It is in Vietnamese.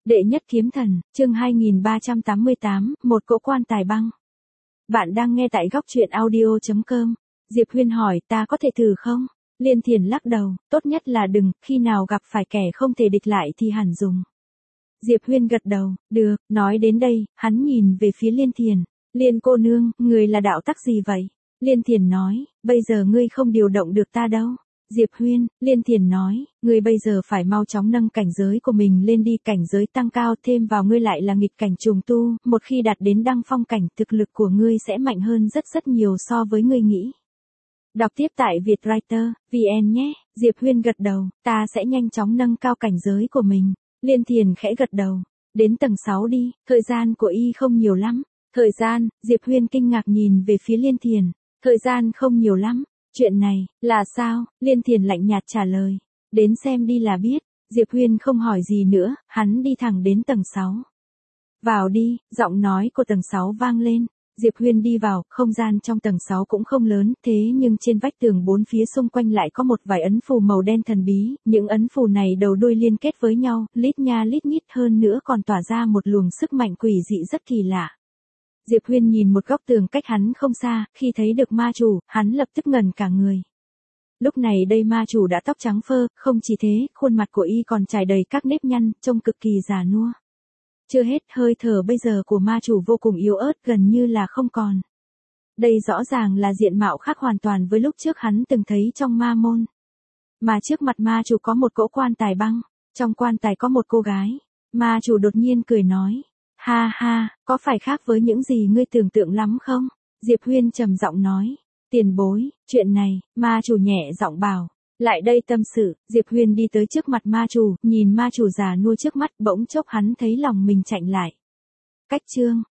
Đệ nhất kiếm thần, chương 2388, một cỗ quan tài băng. Bạn đang nghe tại góc truyện audio.com. Diệp Huyên hỏi ta có thể thử không? Liên Thiền lắc đầu, tốt nhất là đừng, khi nào gặp phải kẻ không thể địch lại thì hẳn dùng. Diệp Huyên gật đầu, được, nói đến đây, hắn nhìn về phía Liên Thiền. Liên cô nương, người là đạo tắc gì vậy? Liên Thiền nói, bây giờ ngươi không điều động được ta đâu. Diệp Huyên, Liên Thiền nói, ngươi bây giờ phải mau chóng nâng cảnh giới của mình lên đi, cảnh giới tăng cao, thêm vào ngươi lại là nghịch cảnh trùng tu, một khi đạt đến đăng phong cảnh, thực lực của ngươi sẽ mạnh hơn rất nhiều so với ngươi nghĩ. Đọc tiếp tại Vietwriter, VN nhé. Diệp Huyên gật đầu, ta sẽ nhanh chóng nâng cao cảnh giới của mình. Liên Thiền khẽ gật đầu, đến tầng 6 đi, thời gian của y không nhiều lắm. Thời gian, Diệp Huyên kinh ngạc nhìn về phía Liên Thiền, thời gian không nhiều lắm. Chuyện này, là sao? Liên Thiền lạnh nhạt trả lời. Đến xem đi là biết. Diệp Huyên không hỏi gì nữa, hắn đi thẳng đến tầng 6. Vào đi, giọng nói của tầng 6 vang lên. Diệp Huyên đi vào, không gian trong tầng 6 cũng không lớn, thế nhưng trên vách tường bốn phía xung quanh lại có một vài ấn phù màu đen thần bí, những ấn phù này đầu đuôi liên kết với nhau, lít nha lít nhít, hơn nữa còn tỏa ra một luồng sức mạnh quỷ dị rất kỳ lạ. Diệp Huyên nhìn một góc tường cách hắn không xa, khi thấy được ma chủ, hắn lập tức ngẩn cả người. Lúc này đây ma chủ đã tóc trắng phơ, không chỉ thế, khuôn mặt của y còn trải đầy các nếp nhăn, trông cực kỳ già nua. Chưa hết, hơi thở bây giờ của ma chủ vô cùng yếu ớt, gần như là không còn. Đây rõ ràng là diện mạo khác hoàn toàn với lúc trước hắn từng thấy trong ma môn. Mà trước mặt ma chủ có một cỗ quan tài băng, trong quan tài có một cô gái. Ma chủ đột nhiên cười nói. Ha ha, có phải khác với những gì ngươi tưởng tượng lắm không? Diệp Huyên trầm giọng nói. Tiền bối, chuyện này, ma chủ nhẹ giọng bảo. Lại đây tâm sự. Diệp Huyên đi tới trước mặt ma chủ, nhìn ma chủ già nua trước mắt, bỗng chốc hắn thấy lòng mình chạnh lại. Cách chương,